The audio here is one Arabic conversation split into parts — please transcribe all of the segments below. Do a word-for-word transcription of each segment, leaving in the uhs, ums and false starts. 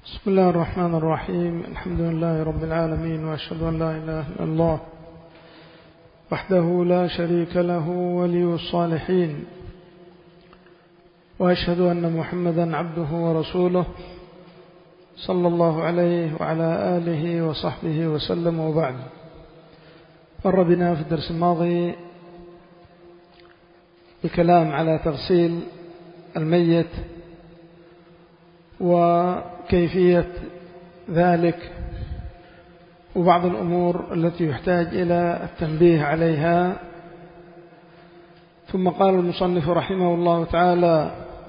بسم الله الرحمن الرحيم. الحمد لله رب العالمين، وأشهد أن لا إله إلا الله وحده لا شريك له ولي الصالحين، وأشهد أن محمدا عبده ورسوله صلى الله عليه وعلى آله وصحبه وسلم. وبعد، مر بنا في الدرس الماضي الكلام على تغسيل الميت وكيفية ذلك وبعض الأمور التي يحتاج إلى التنبيه عليها. ثم قال المصنف رحمه الله تعالى: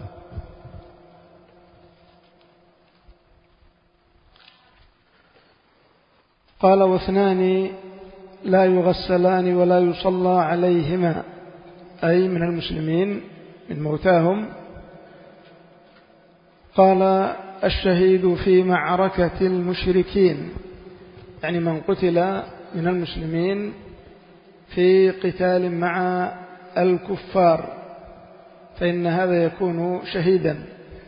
قال: واثنان لا يغسلان ولا يصلى عليهما، أي من المسلمين من موتاهم. قال: الشهيد في معركة المشركين، يعني من قتل من المسلمين في قتال مع الكفار، فإن هذا يكون شهيدا،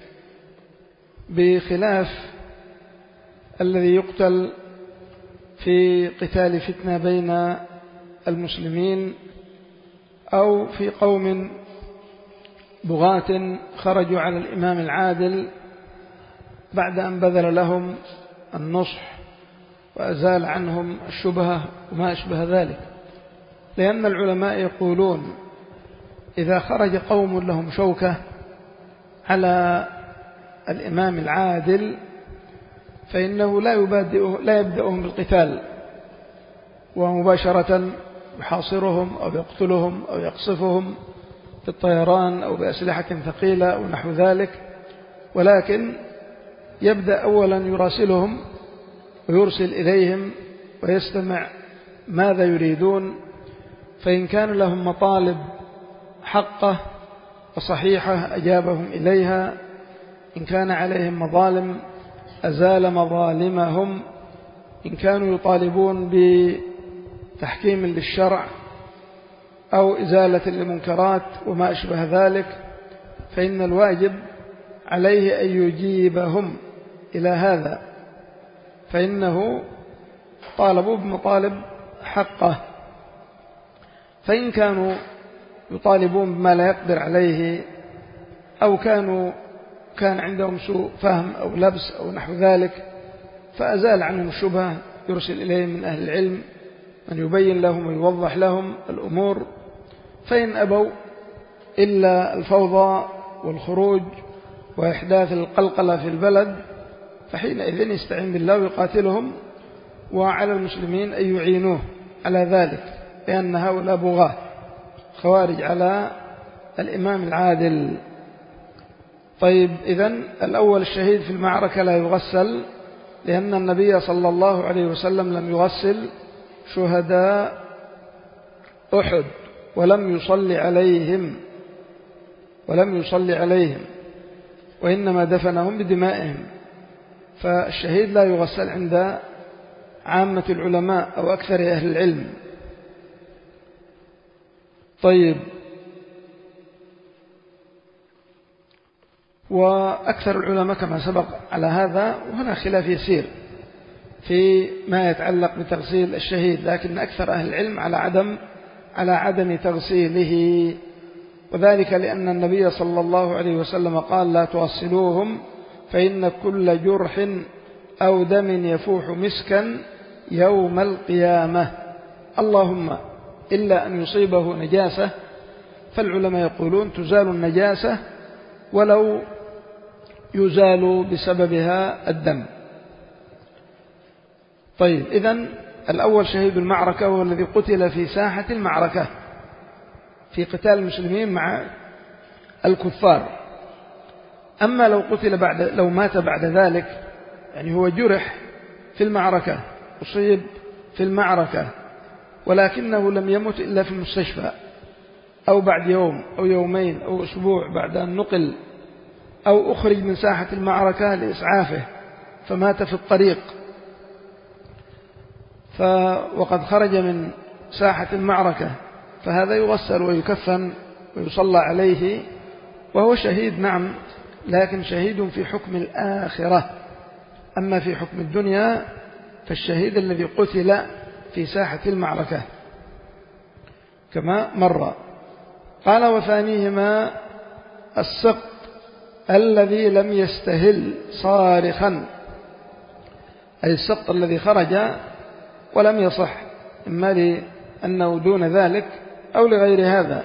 بخلاف الذي يقتل في قتال فتنة بين المسلمين أو في قوم بغاة خرجوا على الإمام العادل بعد أن بذل لهم النصح وأزال عنهم الشبهة وما أشبه ذلك. لأن العلماء يقولون: إذا خرج قوم لهم شوكة على الإمام العادل فإنه لا يبادئ لا يبدأهم بالقتال ومباشرة يحاصرهم أو يقتلهم أو يقصفهم بالطيران أو بأسلحة ثقيلة أو نحو ذلك، ولكن يبدأ أولا يراسلهم ويرسل إليهم ويستمع ماذا يريدون، فإن كان لهم مطالب حقة وصحيحة أجابهم إليها، إن كان عليهم مظالم أزال مظالمهم، إن كانوا يطالبون بتحكيم للشرع أو إزالة لمنكرات وما أشبه ذلك، فإن الواجب عليه أن يجيبهم إلى هذا، فإنه طالبوا بمطالب حقه. فإن كانوا يطالبون بما لا يقدر عليه أو كانوا كان عندهم سوء فهم أو لبس أو نحو ذلك، فأزال عنهم الشبهة، يرسل إليهم من أهل العلم من يبين لهم ويوضح لهم الأمور. فإن أبوا إلا الفوضى والخروج وإحداث القلقلة في البلد، فحينئذ يستعين بالله ويقاتلهم، وعلى المسلمين أن يعينوه على ذلك، لأن هؤلاء بغاة خوارج على الإمام العادل. طيب، إذن الأول الشهيد في المعركة لا يغسل، لأن النبي صلى الله عليه وسلم لم يغسل شهداء أحد ولم يصلي عليهم ولم يصلي عليهم وإنما دفنهم بدمائهم، فالشهيد لا يغسل عند عامة العلماء أو أكثر أهل العلم. طيب، وأكثر العلماء كما سبق على هذا، وهنا خلاف يسير في ما يتعلق بتغسيل الشهيد، لكن أكثر أهل العلم على عدم على عدم تغسيله، وذلك لأن النبي صلى الله عليه وسلم قال: لا تغسلوهم فإن كل جرح أو دم يفوح مسكا يوم القيامة، اللهم إلا أن يصيبه نجاسة. فالعلماء يقولون تزال النجاسة ولو يزال بسببها الدم. طيب، إذن الأول شهيد المعركة هو الذي قتل في ساحة المعركة في قتال المسلمين مع الكفار. أما لو قتل بعد لو مات بعد ذلك، يعني هو جرح في المعركة، أصيب في المعركة، ولكنه لم يمت إلا في المستشفى، أو بعد يوم أو يومين أو أسبوع بعد أن نقل، أو أخرج من ساحة المعركة لإسعافه فمات في الطريق، وقد خرج من ساحة المعركة، فهذا يغسل ويكفن ويصلى عليه، وهو شهيد نعم، لكن شهيد في حكم الآخرة، أما في حكم الدنيا فالشهيد الذي قتل في ساحة المعركة كما مر. قال وثانيهما السقط الذي لم يستهل صارخا، أي السقط الذي خرج ولم يصح، إما لأنه دون ذلك أو لغير هذا.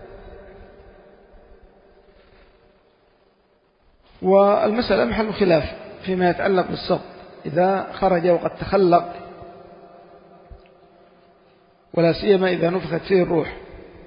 والمسألة محل خلاف فيما يتعلق بالسقط إذا خرج وقد تخلق، ولا سيما إذا نفخت فيه الروح.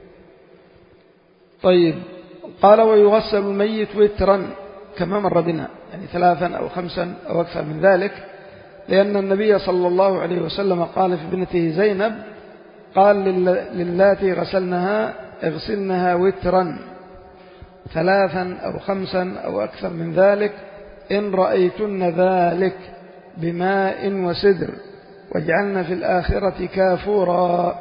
طيب قال ويغسل الميت وترا كما مر بنا، يعني ثلاثا أو خمسا أو أكثر من ذلك، لأن النبي صلى الله عليه وسلم قال في ابنته زينب قال للاتي غسلنها اغسلنها وترا ثلاثا أو خمسا أو أكثر من ذلك إن رأيتن ذلك بماء وسدر واجعلن في الآخرة كافورا.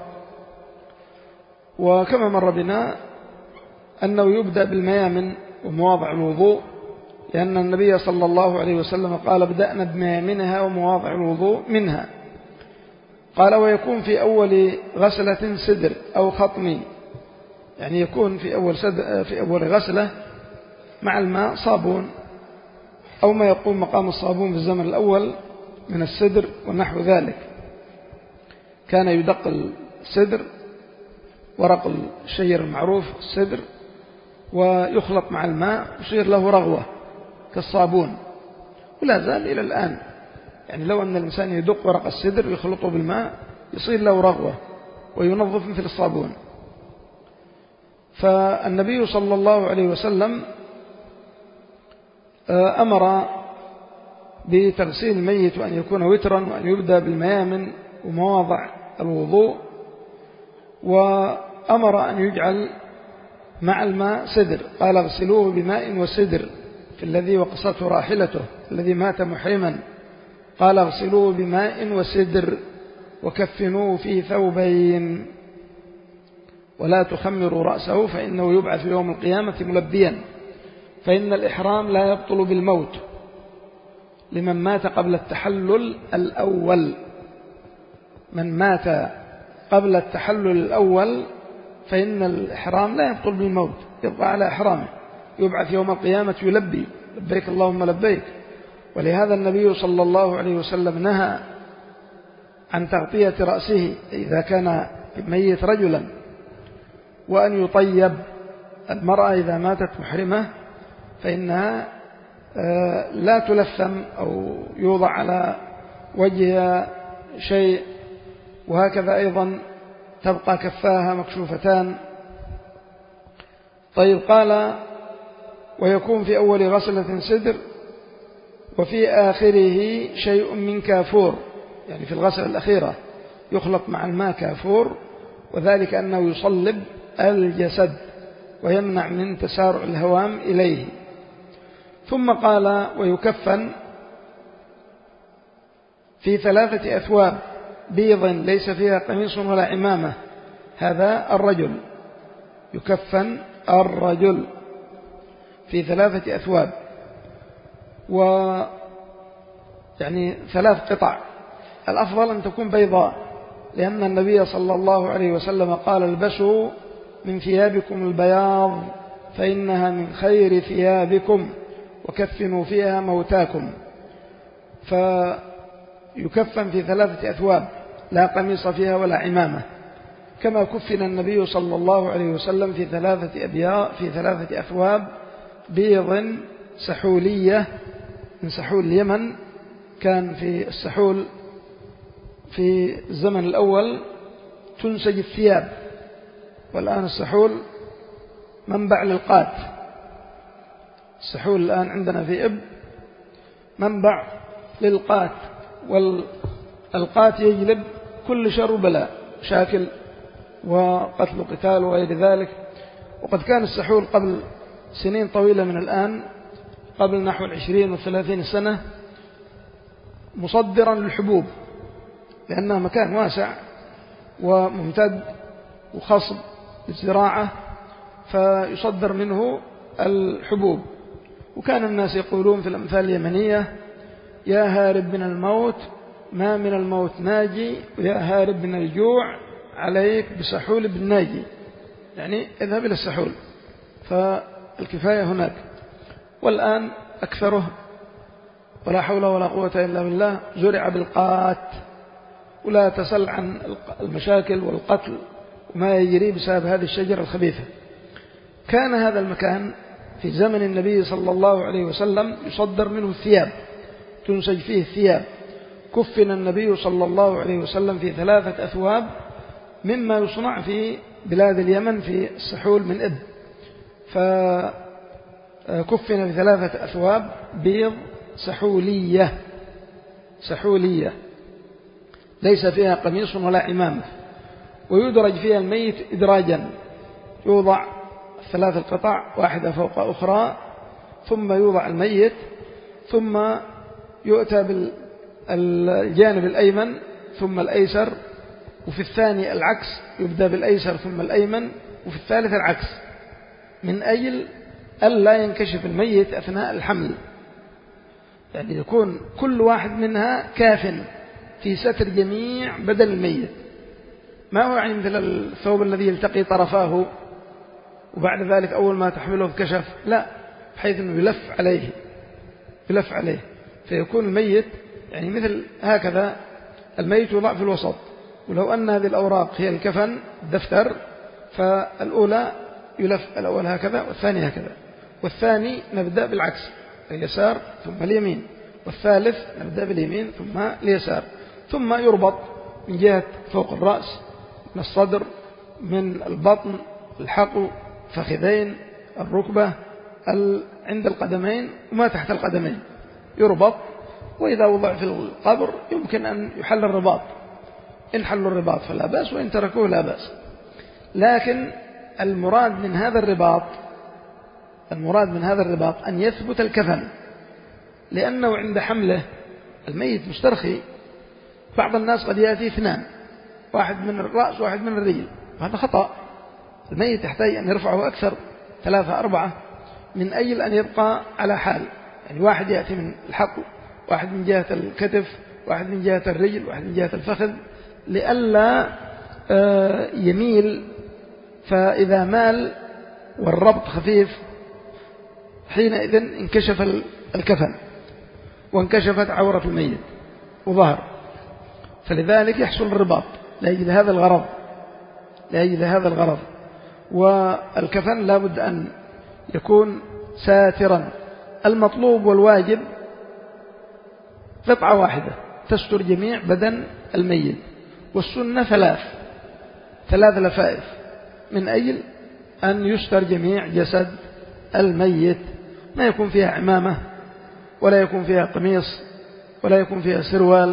وكما مر بنا أنه يبدأ بالميامن ومواضع الوضوء، لأن النبي صلى الله عليه وسلم قال بدأنا بميامنها ومواضع الوضوء منها. قال ويكون في أول غسلة سدر أو خطمي، يعني يكون في أول, في أول غسلة مع الماء صابون أو ما يقوم مقام الصابون في الزمن الأول من السدر ونحو ذلك. كان يدق السدر، ورق الشجر المعروف السدر، ويخلط مع الماء يصير له رغوة كالصابون، ولا زال إلى الآن. يعني لو أن الإنسان يدق ورق السدر ويخلطه بالماء يصير له رغوة وينظف مثل الصابون. فالنبي صلى الله عليه وسلم أمر بتغسيل الميت وأن يكون وترا، وأن يبدأ بالميامن ومواضع الوضوء، وأمر أن يجعل مع الماء سدر. قال اغسلوه بماء وسدر في الذي وقصته راحلته الذي مات محرما، قال اغسلوه بماء وسدر وكفنوه في ثوبين ولا تخمروا رأسه فإنه يبعث يوم القيامة ملبيا، فإن الإحرام لا يبطل بالموت لمن مات قبل التحلل الأول. من مات قبل التحلل الأول فإن الإحرام لا يبطل بالموت، يبقى على إحرامه، يبعث يوم القيامة يلبي لبيك اللهم لبيك. ولهذا النبي صلى الله عليه وسلم نهى عن تغطية رأسه إذا كان ميت رجلا، وأن يطيب المرأة إذا ماتت محرمة فإنها لا تلثم أو يوضع على وجهها شيء، وهكذا أيضا تبقى كفاها مكشوفتان. طيب قال ويكون في أول غسلة سدر وفي آخره شيء من كافور، يعني في الغسلة الأخيرة يخلط مع الماء كافور، وذلك أنه يصلب الجسد ويمنع من تسارع الهوام إليه. ثم قال ويكفن في ثلاثة أثواب بيض ليس فيها قميص ولا عمامة، هذا الرجل، يكفن الرجل في ثلاثة أثواب، ويعني ثلاث قطع، الأفضل أن تكون بيضاء، لأن النبي صلى الله عليه وسلم قال البسوا من ثيابكم البياض فإنها من خير ثيابكم وكفنوا فيها موتاكم. فيكفن في ثلاثة أثواب لا قميص فيها ولا عمامة، كما كفن النبي صلى الله عليه وسلم في ثلاثة أبياء في ثلاثة أثواب بيض سحولية من سحول اليمن. كان في السحول في الزمن الأول تنسج الثياب، والآن السحول منبع للقات. السحول الآن عندنا في إب منبع للقات، والقات يجلب كل شر وبلاء، شاكل وقتل وقتال وغير ذلك. وقد كان السحول قبل سنين طويلة من الآن، قبل نحو العشرين والثلاثين سنة، مصدرا للحبوب، لأنه مكان واسع وممتد وخصب للزراعة، فيصدر منه الحبوب. وكان الناس يقولون في الأمثال اليمنية يا هارب من الموت ما من الموت ناجي، ويا هارب من الجوع عليك بسحول بن ناجي، يعني اذهب إلى السحول. فالكفاية هناك. والآن أكثره ولا حول ولا قوة إلا بالله زرع بالقات، ولا تسل عن المشاكل والقتل وما يجري بسبب هذه الشجرة الخبيثة. كان هذا المكان في زمن النبي صلى الله عليه وسلم يصدر منه الثياب، تنسج فيه الثياب. كفن النبي صلى الله عليه وسلم في ثلاثة أثواب مما يصنع في بلاد اليمن في السحول من إب، فكفن في ثلاثة أثواب بيض سحولية سحولية ليس فيها قميص ولا عمامة، ويدرج فيها الميت إدراجا، يوضع ثلاث القطع واحدة فوق أخرى، ثم يوضع الميت، ثم يؤتى بالجانب الأيمن ثم الأيسر، وفي الثاني العكس، يبدأ بالأيسر ثم الأيمن، وفي الثالث العكس، من أجل ألا ينكشف الميت أثناء الحمل، يعني يكون كل واحد منها كاف في ستر جميع بدن الميت. ما هو يعني مثل الثوب الذي يلتقي طرفاه وبعد ذلك أول ما تحمله بكشف، لا، بحيث أنه يلف عليه يلف عليه فيكون الميت يعني مثل هكذا. الميت يوضع في الوسط، ولو أن هذه الأوراق هي الكفن الدفتر، فالأولى يلف الأول هكذا والثاني هكذا، والثاني نبدأ بالعكس، اليسار ثم اليمين، والثالث نبدأ باليمين ثم اليسار، ثم يربط من جهة فوق الرأس، من الصدر، من البطن، الحقو، فخذين، الركبة، عند القدمين وما تحت القدمين يربط. وإذا وضع في القبر يمكن أن يحل الرباط، إن حلوا الرباط فلا بأس، وإن تركوه لا بأس. لكن المراد من هذا الرباط المراد من هذا الرباط أن يثبت الكفن، لأنه عند حمله الميت مسترخي، بعض الناس قد يأتي اثنان، واحد من الرأس واحد من الرجل، وهذا خطأ. الميت يحتاج أن يرفعه أكثر، ثلاثة أربعة، من أجل أن يبقى على حال، يعني واحد يأتي من الحقو، واحد من جهة الكتف، واحد من جهة الرجل، واحد من جهة الفخذ، لئلا يميل، فإذا مال والربط خفيف حينئذ انكشف الكفن وانكشفت عورة الميت وظهر، فلذلك يحصل الرباط لأجل هذا الغرض لأجل هذا الغرض والكفن لا بد أن يكون ساترا. المطلوب والواجب قطعة واحدة تستر جميع بدن الميت، والسنة ثلاث ثلاث لفائف من أجل أن يستر جميع جسد الميت، ما يكون فيها عمامة ولا يكون فيها قميص ولا يكون فيها سروال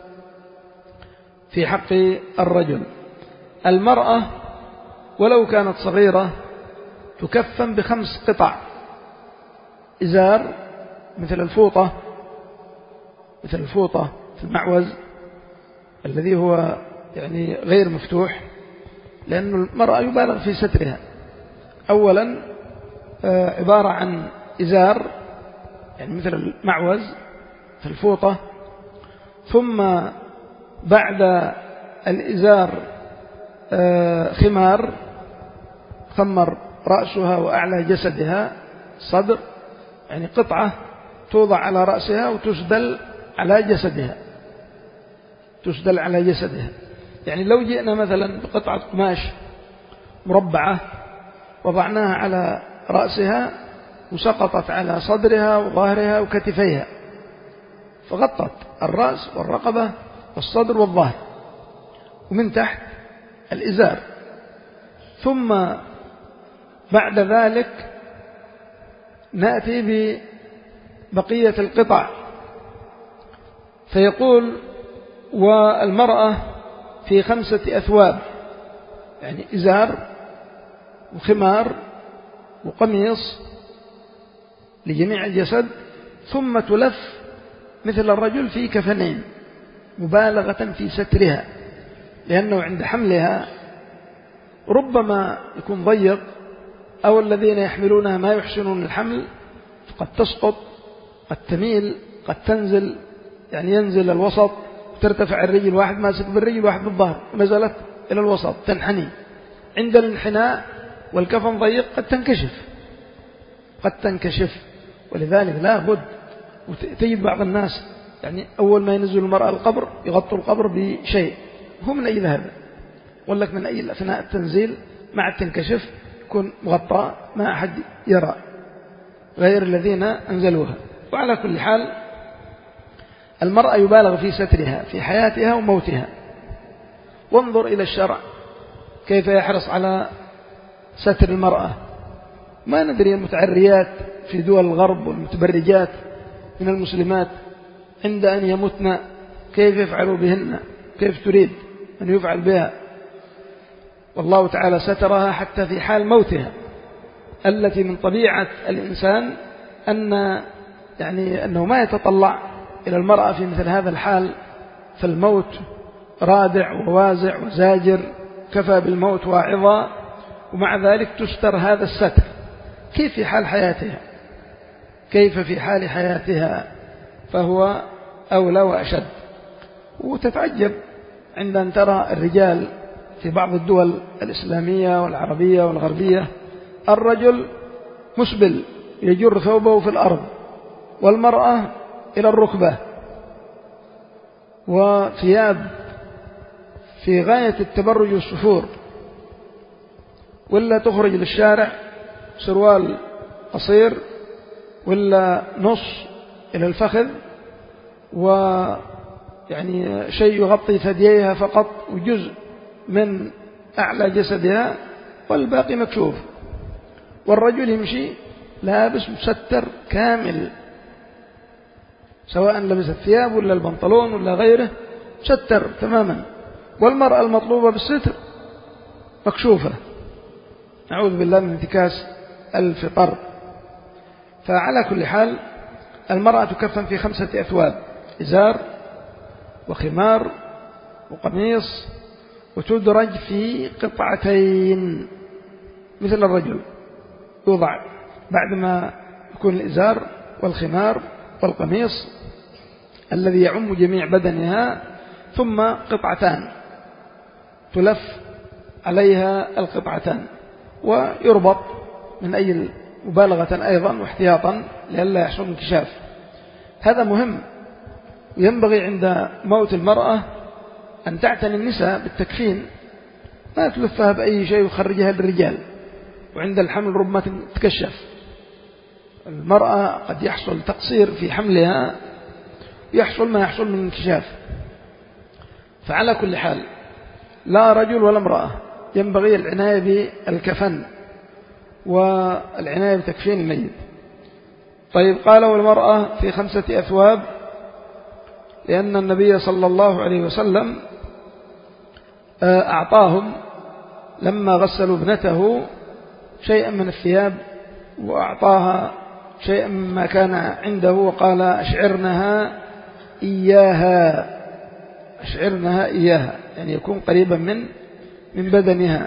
في حق الرجل. المرأة ولو كانت صغيرة تكفن بخمس قطع: إزار مثل الفوطة مثل الفوطة في المعوز الذي هو يعني غير مفتوح، لأن المرأة يبالغ في سترها. أولا عبارة عن إزار يعني مثل المعوز في الفوطة، ثم بعد الإزار خمار خمر رأسها وأعلى جسدها، صدر يعني قطعة توضع على رأسها وتسدل على جسدها تسدل على جسدها يعني لو جئنا مثلا بقطعة قماش مربعة وضعناها على رأسها وسقطت على صدرها وظهرها وكتفيها، فغطت الرأس والرقبة والصدر والظهر، ومن تحت الإزار. ثم بعد ذلك نأتي ببقية القطع، فيقول: والمرأة في خمسة أثواب، يعني إزار وخمار وقميص لجميع الجسد، ثم تلف مثل الرجل في كفنين مبالغة في سترها، لأنه عند حملها ربما يكون ضيق، أو الذين يحملونها ما يحسنون الحمل، فقد تسقط، قد تميل، قد تنزل يعني ينزل الوسط وترتفع الرجل، واحد ماسك بالرجل واحد بالظهر، نزلت إلى الوسط تنحني. عند الانحناء والكفن ضيق قد تنكشف قد تنكشف ولذلك لا بد. وتجد بعض الناس يعني أول ما ينزل المرأة القبر يغطوا القبر بشيء، هو من أي هذا؟ يقول لك من أي أثناء التنزيل مع التنكشف يكون مغطى ما أحد يرى غير الذين أنزلوها. وعلى كل حال المرأة يبالغ في سترها في حياتها وموتها. وانظر إلى الشرع كيف يحرص على ستر المرأة. ما ندري المتعريات في دول الغرب والمتبرجات من المسلمات عند أن يمتن كيف يفعلوا بهن، كيف تريد أن يفعل بها. والله تعالى سترها حتى في حال موتها، التي من طبيعة الإنسان أن يعني أنه ما يتطلع إلى المرأة في مثل هذا الحال، فالموت رادع ووازع وزاجر، كفى بالموت واعظا، ومع ذلك تستر هذا الستر. كيف في حال حياتها؟ كيف في حال حياتها؟ فهو أولى وأشد. وتتعجب عند أن ترى الرجال في بعض الدول الإسلامية والعربية والغربية الرجل مسبل يجر ثوبه في الأرض، والمرأة إلى الركبة، وثياب في غاية التبرج والسفور، ولا تخرج للشارع سروال قصير ولا نص إلى الفخذ، ويعني شيء يغطي ثدييها فقط وجزء من أعلى جسدها والباقي مكشوف. والرجل يمشي لابس مستر كامل، سواء لبس الثياب ولا البنطلون ولا غيره، مستر تماما. والمرأة المطلوبة بالستر مكشوفة، نعوذ بالله من انتكاس الفطر. فعلى كل حال المرأة تكفن في خمسة أثواب: إزار وخمار وقميص، وتدرج في قطعتين مثل الرجل، يوضع بعدما يكون الإزار والخمار والقميص الذي يعم جميع بدنها، ثم قطعتان تلف عليها القطعتان، ويربط من أي مبالغة أيضا واحتياطا لئلا يحصل انكشاف. هذا مهم. ينبغي عند موت المرأة أن تعتني النساء بالتكفين، ما تلفها بأي شيء وخرجها للرجال، وعند الحمل ربما تتكشف. المرأة قد يحصل تقصير في حملها، يحصل ما يحصل من انكشاف. فعلى كل حال لا رجل ولا امرأة ينبغي العناية بالكفن والعناية بتكفين الميت. طيب، قال والمرأة في خمسة أثواب، لأن النبي صلى الله عليه وسلم أعطاهم لما غسلوا ابنته شيئا من الثياب، وأعطاها شيئا مما كان عنده، وقال أشعرنها إياها، أشعرنها إياها، يعني يكون قريبا من من بدنها.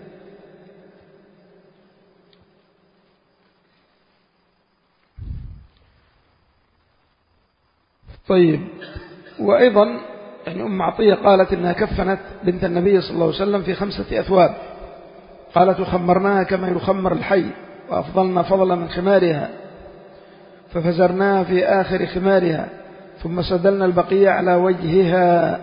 طيب، وأيضا يعني أم عطية قالت إنها كفنت بنت النبي صلى الله عليه وسلم في خمسة أثواب، قالت وخمرناها كما يخمر الحي، وأفضلنا فضلا من خمارها، ففزرناها في آخر خمارها، ثم سدلنا البقية على وجهها.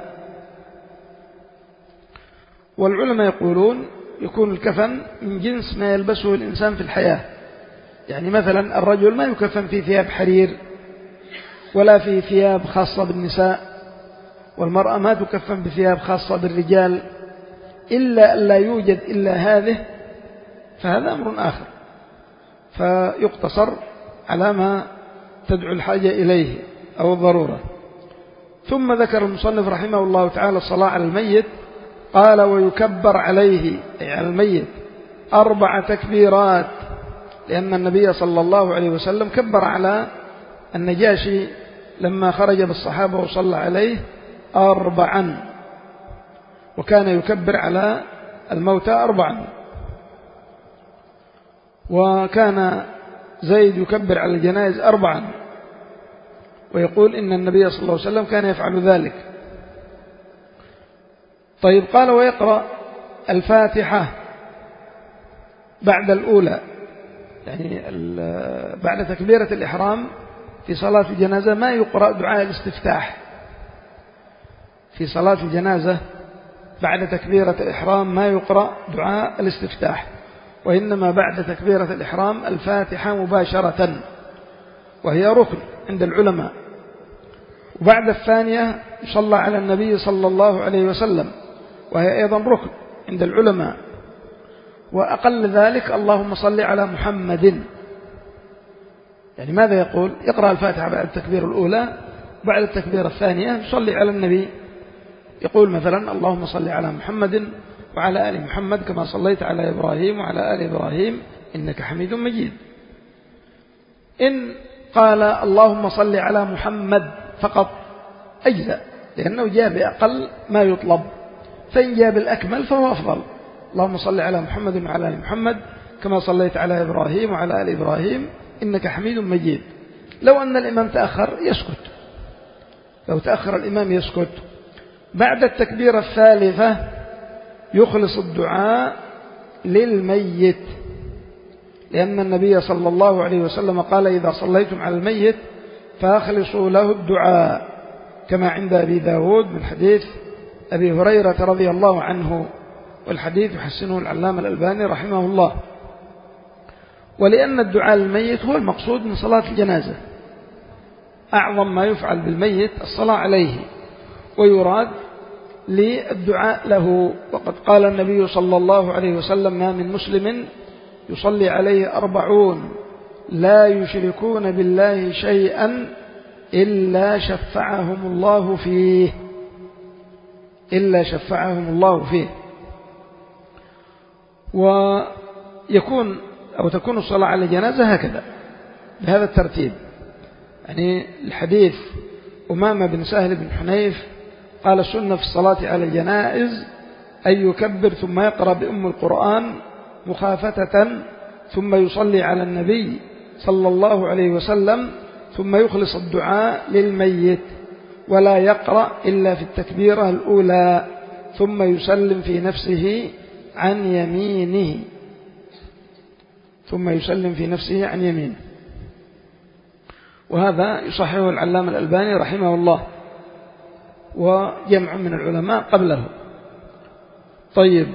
والعلماء يقولون يكون الكفن من جنس ما يلبسه الإنسان في الحياة. يعني مثلا الرجل ما يكفن في ثياب حرير ولا في ثياب خاصة بالنساء، والمرأة ما تكفن بثياب خاصة بالرجال، إلا أن لا يوجد إلا هذه، فهذا أمر آخر، فيقتصر على ما تدعو الحاجة إليه أو الضرورة. ثم ذكر المصنف رحمه الله تعالى الصلاة على الميت، قال ويكبر عليه، أي على الميت، أربع تكبيرات، لأن النبي صلى الله عليه وسلم كبر على النجاشي لما خرج بالصحابة وصلى عليه أربعا، وكان يكبر على الموتى أربعا. وكان زيد يكبر على الجنائز أربعا، ويقول إن النبي صلى الله عليه وسلم كان يفعل ذلك. طيب قال ويقرأ الفاتحة بعد الأولى، يعني بعد تكبيرة الإحرام في صلاة الجنازة ما يقرأ دعاء الاستفتاح. في صلاة الجنازة بعد تكبيرة الإحرام ما يقرأ دعاء الاستفتاح، وإنما بعد تكبيرة الإحرام الفاتحة مباشرة، وهي ركن عند العلماء. وبعد الثانية يصلى على النبي صلى الله عليه وسلم، وهي أيضا ركن عند العلماء. وأقل ذلك اللهم صل على محمد. يعني ماذا يقول؟ يقرأ الفاتحة بعد التكبير الأولى، وبعد التكبير الثانية يصلي على النبي، يقول مثلا اللهم صل على محمد وعلى آل محمد كما صليت على إبراهيم وعلى آل إبراهيم إنك حميد مجيد. إن قال اللهم صل على محمد فقط أجزاء، لأنه جاء بأقل ما يطلب، فإن جاء بالأكمل فهو أفضل. اللهم صل على محمد وعلى آل محمد كما صليت على إبراهيم وعلى آل إبراهيم إنك حميد مجيد. لو أن الإمام تأخر يسكت، لو تأخر الإمام يسكت. بعد التكبيرة الثالثة يخلص الدعاء للميت، لأن النبي صلى الله عليه وسلم قال إذا صليتم على الميت فأخلصوا له الدعاء، كما عند أبي داود من حديث أبي هريرة رضي الله عنه، والحديث يحسنه العلامة الألباني رحمه الله. ولأن الدعاء للميت هو المقصود من صلاة الجنازة، أعظم ما يفعل بالميت الصلاة عليه، ويراد للدعاء له. وقد قال النبي صلى الله عليه وسلم ما من مسلم يصلي عليه أربعون لا يشركون بالله شيئا إلا شفعهم الله فيه، إلا شفعهم الله فيه. ويكون أو تكون الصلاة على الجنازة هكذا بهذا الترتيب. يعني الحديث أمامة بن سهل بن حنيف قال السنة في الصلاة على الجنائز أن يكبر ثم يقرأ بأم القرآن مخافتة، ثم يصلي على النبي صلى الله عليه وسلم، ثم يخلص الدعاء للميت، ولا يقرأ إلا في التكبيرة الأولى، ثم يسلم في نفسه عن يمينه، ثم يسلم في نفسه عن يمينه. وهذا يصححه العلامة الألباني رحمه الله وجمع من العلماء قبله. طيب،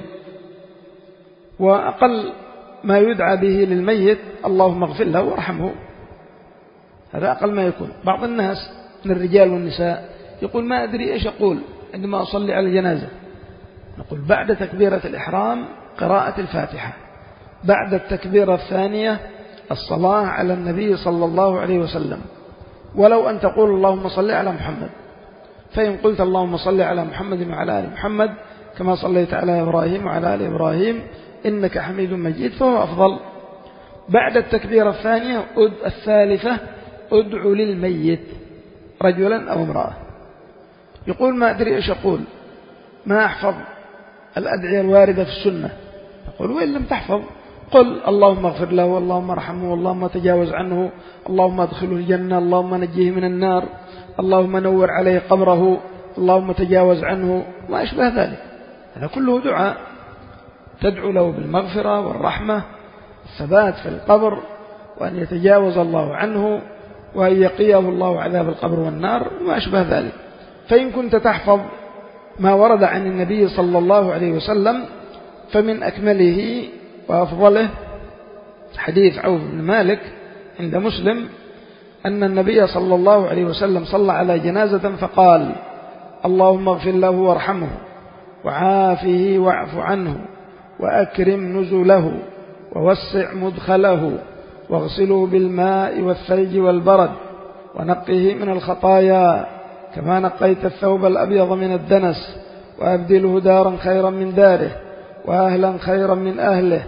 وأقل ما يدعى به للميت اللهم اغفر له وارحمه، هذا أقل ما يكون. بعض الناس من الرجال والنساء يقول ما أدري إيش أقول عندما أصلي على الجنازة. نقول بعد تكبيرة الإحرام قراءة الفاتحة، بعد التكبيرة الثانية الصلاة على النبي صلى الله عليه وسلم، ولو أن تقول اللهم صل على محمد، فإن قلت اللهم صل على محمد وعلى آل محمد كما صليت على إبراهيم وعلى آل إبراهيم إنك حميد مجيد فهو أفضل. بعد التكبيرة الثانية الثالثة ادعو للميت رجلا أو امرأة. يقول ما أدري إيش أقول، ما أحفظ الأدعية الواردة في السنة. نقول وإن لم تحفظ قل اللهم اغفر له، اللهم ارحمه، اللهم تجاوز عنه، اللهم ادخله الجنة، اللهم نجيه من النار، اللهم نور عليه قبره، اللهم تجاوز عنه، ما أشبه ذلك. هذا كله دعاء تدعو له بالمغفرة والرحمة، الثبات في القبر، وأن يتجاوز الله عنه، وأن يقيه الله عذاب القبر والنار، وما أشبه ذلك. فإن كنت تحفظ ما ورد عن النبي صلى الله عليه وسلم فمن أكمله وأفضله حديث عوف بن مالك عند مسلم أن النبي صلى الله عليه وسلم صلى على جنازة فقال اللهم اغفر له وارحمه وعافه واعف عنه وأكرم نزله ووسع مدخله واغسله بالماء والثلج والبرد ونقه من الخطايا كما نقيت الثوب الأبيض من الدنس، وأبدله دارا خيرا من داره، وأهلا خيرا من أهله،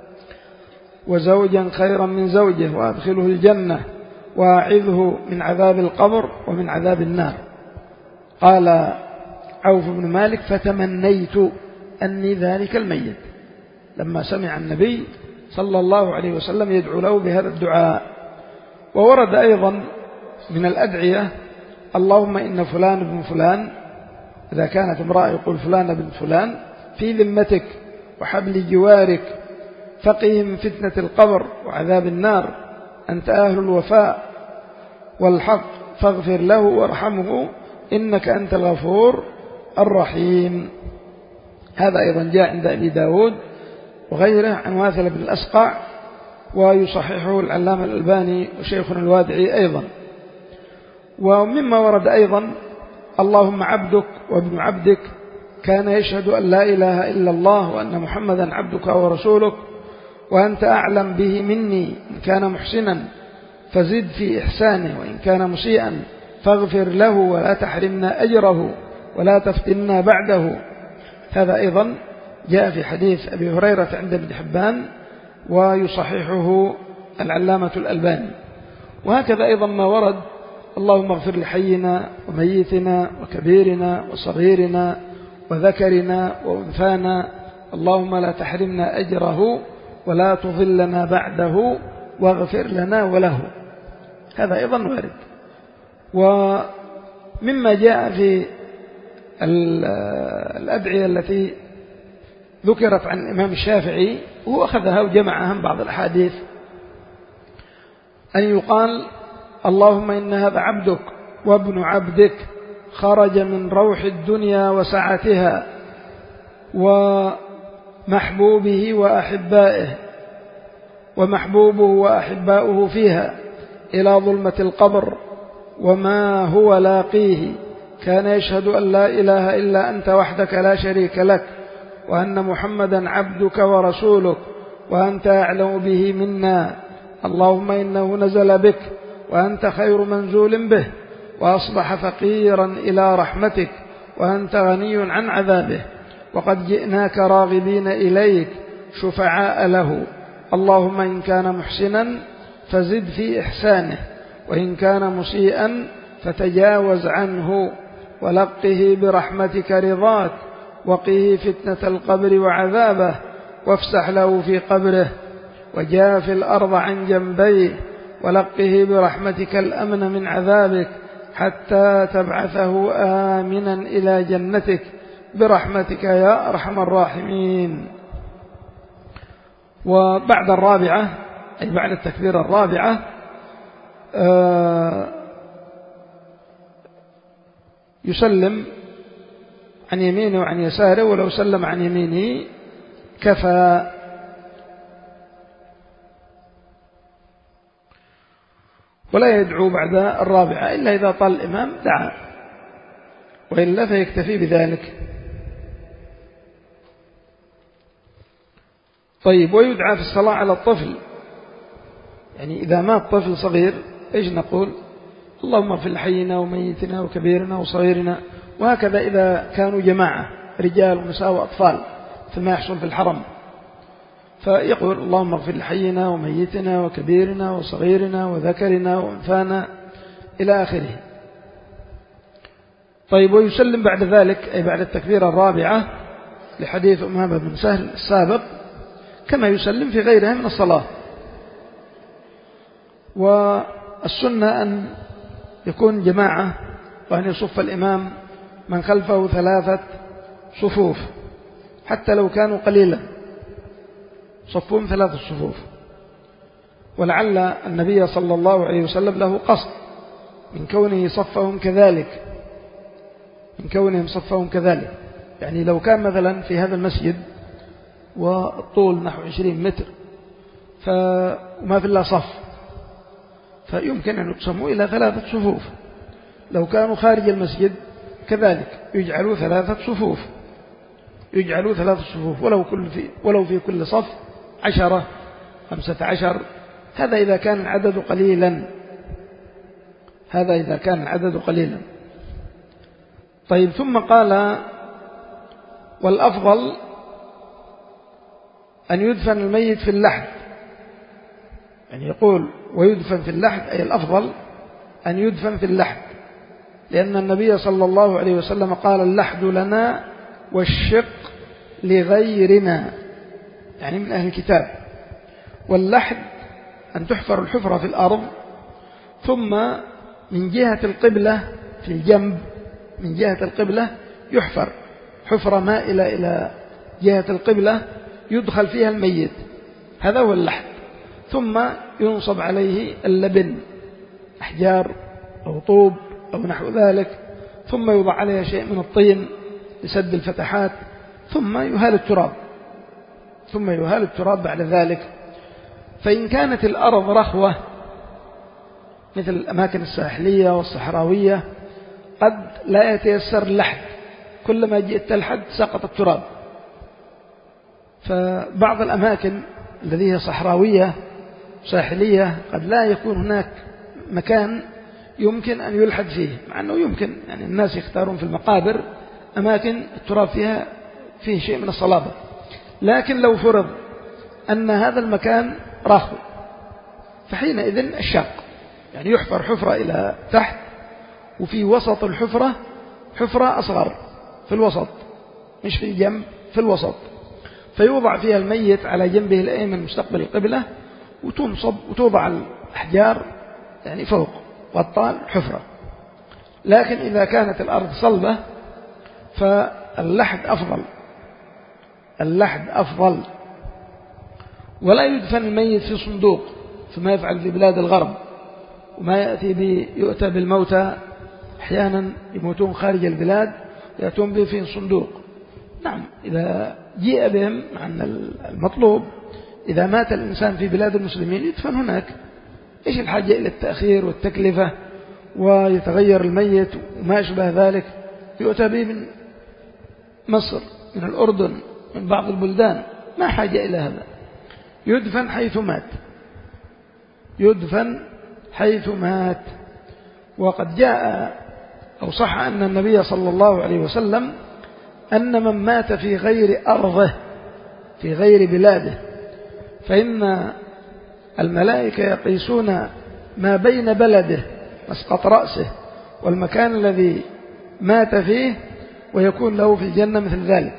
وزوجا خيرا من زوجه، وأدخله الجنة، وأعذه من عذاب القبر ومن عذاب النار. قال عوف بن مالك فتمنيت أني ذلك الميت، لما سمع النبي صلى الله عليه وسلم يدعو له بهذا الدعاء. وورد أيضا من الأدعية اللهم إن فلان بن فلان، إذا كانت امرأة يقول فلان بن فلان، في ذمتك وحبل جوارك، فقه من فتنة القبر وعذاب النار، أنت أهل الوفاء والحق، فاغفر له وارحمه إنك أنت الغفور الرحيم. هذا أيضا جاء عند أبي داود وغيره عن واثل بن الأسقع، ويصححه العلامة الألباني وشيخنا الوادعي أيضا. ومما ورد أيضا اللهم عبدك وابن عبدك كان يشهد أن لا إله إلا الله وأن محمدا عبدك ورسولك، وأنت أعلم به مني، إن كان محسنا فزد في إحسانه، وإن كان مسيئا فاغفر له ولا تحرمنا أجره ولا تفتنا بعده. هذا أيضا جاء في حديث أبي هريرة عند ابن حبان ويصححه العلامة الألباني. وهكذا أيضا ما ورد اللهم اغفر لحينا وميتنا وكبيرنا وصغيرنا وذكرنا وأنثانا، اللهم لا تحرمنا أجره ولا تضلنا بعده واغفر لنا وله. هذا أيضا وارد. ومما جاء في الأدعية التي ذكرت عن الإمام الشافعي، وهو أخذها وجمعها من بعض الأحاديث، أن يقال اللهم إن هذا عبدك وابن عبدك خرج من روح الدنيا وسعتها ومحبوبه وأحبائه ومحبوبه وأحباؤه فيها إلى ظلمة القبر وما هو لاقيه، كان يشهد أن لا إله إلا أنت وحدك لا شريك لك، وأن محمدا عبدك ورسولك، وأنت أعلم به منا، اللهم إنه نزل بك وأنت خير منزول به، وأصبح فقيرا إلى رحمتك وأنت غني عن عذابه، وقد جئناك راغبين إليك شفعاء له، اللهم إن كان محسنا فزد في إحسانه، وإن كان مسيئا فتجاوز عنه، ولقه برحمتك رضاك، وقه فتنة القبر وعذابه، وافسح له في قبره، وجاف الأرض عن جنبيه، ولقه برحمتك الأمن من عذابك، حتى تبعثه آمنا إلى جنتك برحمتك يا أرحم الراحمين. وبعد الرابعة، أي بعد التكبير الرابعة، يسلم عن يمينه وعن يساره، ولو سلم عن يمينه كفى. ولا يدعو بعد الرابعة إلا إذا طال الإمام دعا، وإلا فيكتفي بذلك. طيب، ويدعى في الصلاة على الطفل، يعني إذا مات طفل صغير إيش نقول؟ اللهم اغفر لحينا وميتنا وكبيرنا وصغيرنا. وهكذا إذا كانوا جماعة رجال ونساء وأطفال فيما يحصل في الحرم، فيقول اللهم اغفر لحينا وميتنا وكبيرنا وصغيرنا وذكرنا وأنثانا إلى آخره. طيب، ويسلم بعد ذلك، أي بعد التكبيرة الرابعة، لحديث أمامة بن سهل السابق، كما يسلم في غيرها من الصلاة. والسنة أن يكون جماعة، وأن يصف الإمام من خلفه ثلاثة صفوف، حتى لو كانوا قليلا صفهم ثلاثة صفوف. ولعل النبي صلى الله عليه وسلم له قصد من كونه صفهم كذلك، من كونهم صفهم كذلك. يعني لو كان مثلا في هذا المسجد والطول نحو عشرين متر فما في الله صف، فيمكن أن يقسموا إلى ثلاثة صفوف. لو كانوا خارج المسجد كذلك يجعلوا ثلاثة صفوف، يجعلوا ثلاثة صفوف، ولو, كل في ولو في كل صف عشرة خمسة عشر. هذا إذا كان العدد قليلا، هذا إذا كان العدد قليلا. طيب، ثم قال والأفضل أن يدفن الميت في اللحد، يعني يقول ويدفن في اللحد، أي الأفضل أن يدفن في اللحد، لأن النبي صلى الله عليه وسلم قال اللحد لنا والشق لغيرنا، يعني من أهل الكتاب. واللحد أن تحفر الحفرة في الأرض ثم من جهة القبلة في الجنب، من جهة القبلة يحفر حفرة مائلة إلى جهة القبلة يدخل فيها الميت، هذا هو اللحد. ثم ينصب عليه اللبن، أحجار أو طوب أو نحو ذلك، ثم يوضع عليها شيء من الطين لسد الفتحات، ثم يهال التراب ثم يهال التراب بعد ذلك. فإن كانت الأرض رخوة مثل الأماكن الساحلية والصحراوية قد لا يتيسر اللحد، كلما جئت الحد سقط التراب. فبعض الأماكن التي هي صحراوية ساحلية قد لا يكون هناك مكان يمكن أن يلحد فيه، مع أنه يمكن، يعني الناس يختارون في المقابر أماكن التراب فيها فيه شيء من الصلابة. لكن لو فرض أن هذا المكان رخو فحينئذ الشق، يعني يحفر حفرة إلى تحت، وفي وسط الحفرة حفرة أصغر في الوسط، مش في الجنب، في الوسط، فيوضع فيها الميت على جنبه الأيمن مستقبل القبلة، وتنصب وتوضع الأحجار يعني فوق غطاء الحفرة. لكن إذا كانت الأرض صلبة فاللحد أفضل، اللحد أفضل. ولا يدفن الميت في صندوق فيما يفعل في بلاد الغرب، وما يأتي به يؤتى بالموتى أحيانا يموتون خارج البلاد يأتون به في صندوق. نعم، إذا جيء بهم عن المطلوب، إذا مات الإنسان في بلاد المسلمين يدفن هناك، إيش الحاجة إلى التأخير والتكلفة ويتغير الميت وما أشبه ذلك؟ يؤتى به من مصر، من الأردن، من بعض البلدان، ما حاجة إلى هذا. يدفن حيث مات، يدفن حيث مات. وقد جاء أو صح أن النبي صلى الله عليه وسلم أن من مات في غير أرضه، في غير بلاده، فإن الملائكة يقيسون ما بين بلده مسقط رأسه والمكان الذي مات فيه، ويكون له في الجنة مثل ذلك،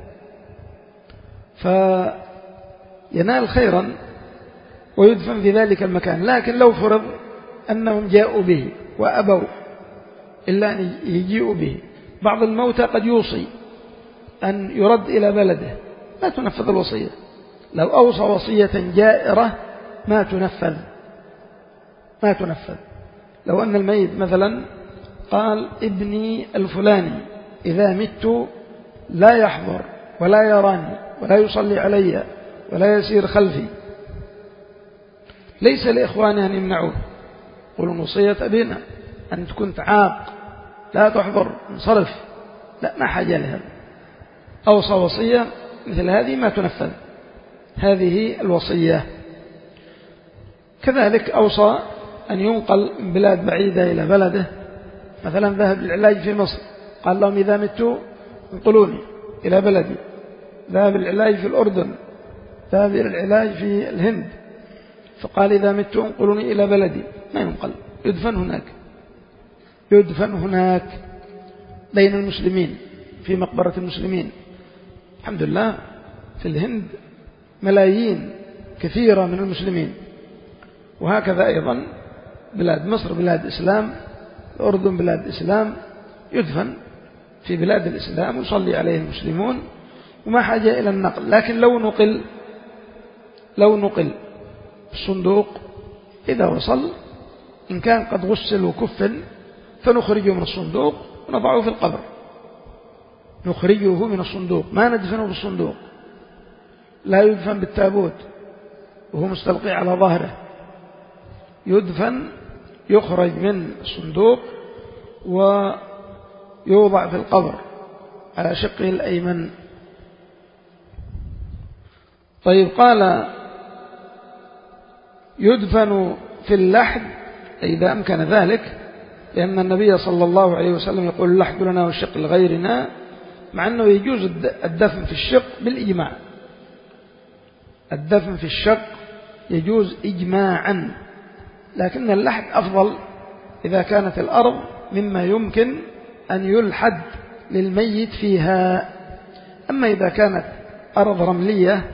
فينال خيرا ويدفن في ذلك المكان. لكن لو فرض أنهم جاءوا به وأبوا إلا أن يجيئوا به، بعض الموتى قد يوصي أن يرد إلى بلده، لا تنفذ الوصية. لو أوصى وصية جائرة ما تنفذ، ما تنفذ. لو أن الميت مثلا قال ابني الفلاني إذا مت لا يحضر ولا يراني ولا يصلي علي ولا يسير خلفي، ليس لإخوانه أن يمنعوه، قولوا وصية أبينا أن كنت عاق لا تحضر انصرف، لا، ما حاجة لهذا. أوصى وصية مثل هذه ما تنفذ، هذه الوصية. كذلك أوصى أن ينقل من بلاد بعيدة إلى بلده، مثلا ذهب للعلاج في مصر، قال لهم إذا مت انقلوني إلى بلدي. ذهب للعلاج في الأردن، ذهب إلى العلاج في الهند، فقال إذا مت انقلوني إلى بلدي، ما ينقل، يدفن هناك، يدفن هناك بين المسلمين في مقبرة المسلمين. الحمد لله في الهند ملايين كثيرة من المسلمين، وهكذا أيضا بلاد مصر بلاد إسلام، الأردن بلاد إسلام، يدفن في بلاد الإسلام ويصلي عليه المسلمون، وما حاجة إلى النقل. لكن لو نقل لو نقل الصندوق إذا وصل، إن كان قد غسل وكفن فنخرجه من الصندوق ونضعه في القبر، نخرجه من الصندوق، ما ندفنه بالصندوق، لا يدفن بالتابوت وهو مستلقي على ظهره، يدفن يخرج من الصندوق ويوضع في القبر على شقه الأيمن. طيب، قال يدفن في اللحد إذا أمكن ذلك، لأن النبي صلى الله عليه وسلم يقول اللحد لنا والشق لغيرنا، مع أنه يجوز الدفن في الشق بالإجماع، الدفن في الشق يجوز إجماعا، لكن اللحد أفضل إذا كانت الأرض مما يمكن أن يلحد للميت فيها. أما إذا كانت أرض رملية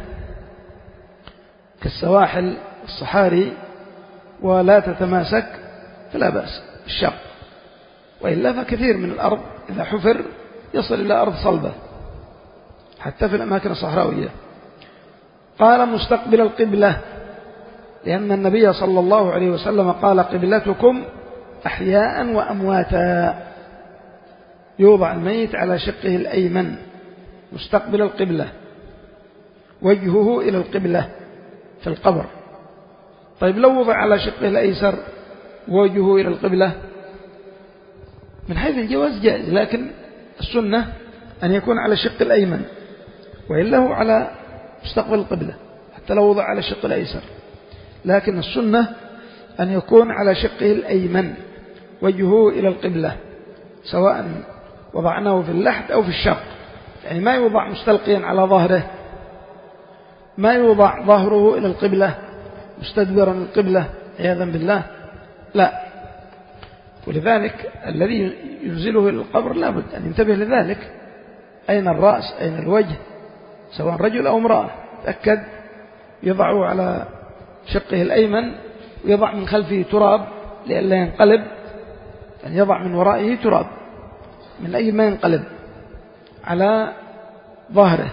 كالسواحل الصحاري ولا تتماسك فلا بأس، الشق، وإلا فكثير من الأرض إذا حفر يصل إلى أرض صلبة حتى في الأماكن الصحراوية. قال مستقبل القبلة، لأن النبي صلى الله عليه وسلم قال قبلتكم أحياء وأمواتا، يوضع الميت على شقه الأيمن مستقبل القبلة، وجهه إلى القبلة في القبر. طيب لو وضع على شقه الأيسر ووجهه إلى القبلة، من حيث الجواز جائز، لكن السنة أن يكون على الشق الأيمن، وإلا هو على مستقبل القبلة حتى لو وضع على الشق الأيسر، لكن السنة أن يكون على شقه الأيمن وجهه إلى القبلة، سواء وضعناه في اللحد أو في الشق، يعني ما يوضع مستلقيا على ظهره، ما يوضع ظهره إلى القبلة مستدبرا القبلة عياذا بالله، لا. ولذلك الذي ينزله إلى القبر لابد أن ينتبه لذلك، أين الرأس أين الوجه، سواء رجل أو امرأة، تأكد يضعه على شقه الأيمن، ويضع من خلفه تراب لئلا ينقلب، أن يضع من ورائه تراب من أي ما ينقلب على ظهره.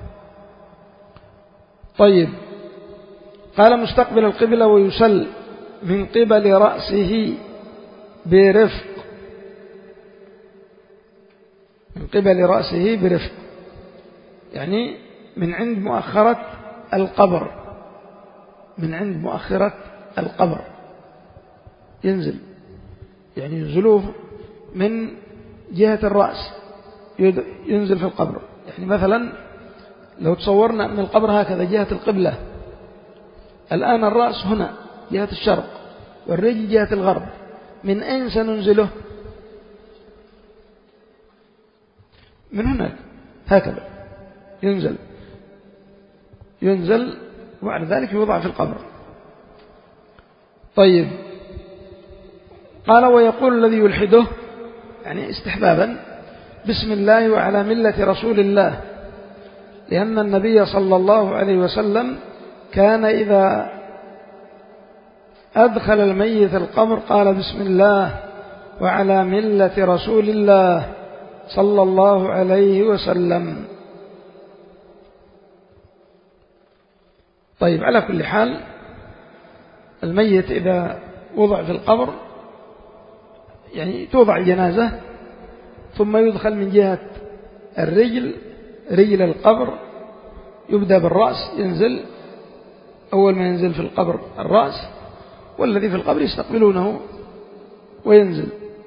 طيب قال مستقبل القبلة ويسل من قبل رأسه برفق، من قبل رأسه برفق، يعني من عند مؤخرة القبر، من عند مؤخرة القبر ينزل، يعني ينزلوه من جهة الرأس ينزل في القبر. يعني مثلا لو تصورنا أن القبر هكذا جهة القبلة، الآن الرأس هنا جهة الشرق والرجل جهة الغرب، من أين سننزله؟ من هناك هكذا ينزل ينزل وبعد ذلك يوضع في القبر. طيب قال ويقول الذي يلحده، يعني استحبابا، بسم الله وعلى ملة رسول الله، لأن النبي صلى الله عليه وسلم كان إذا أدخل الميت القبر قال بسم الله وعلى ملة رسول الله صلى الله عليه وسلم. طيب على كل حال الميت إذا وضع في القبر يعني توضع الجنازة ثم يدخل من جهة الرجل رجل القبر، يبدأ بالرأس ينزل، أول ما ينزل في القبر الرأس، والذي في القبر يستقبلونه وينزل.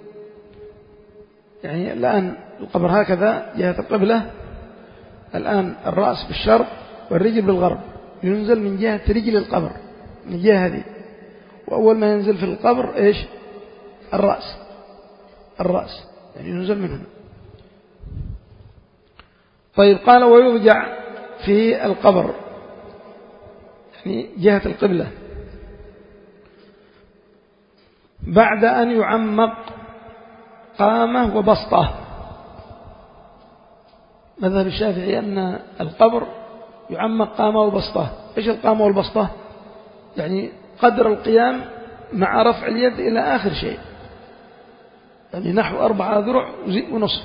يعني الآن القبر هكذا جهة القبلة، الآن الرأس بالشرق والرجل بالغرب، ينزل من جهة رجل القبر من الجهة هذه، وأول ما ينزل في القبر إيش؟ الرأس الرأس يعني ينزل منهم. طيب قال ويرجع في القبر يعني جهة القبلة بعد أن يعمق قامة وبسطة. مذهب الشافعي أن القبر يعمق قامة وبسطة. إيش القامة والبسطة؟ يعني قدر القيام مع رفع اليد إلى آخر شيء، يعني نحو أربعة ذرع ونصف.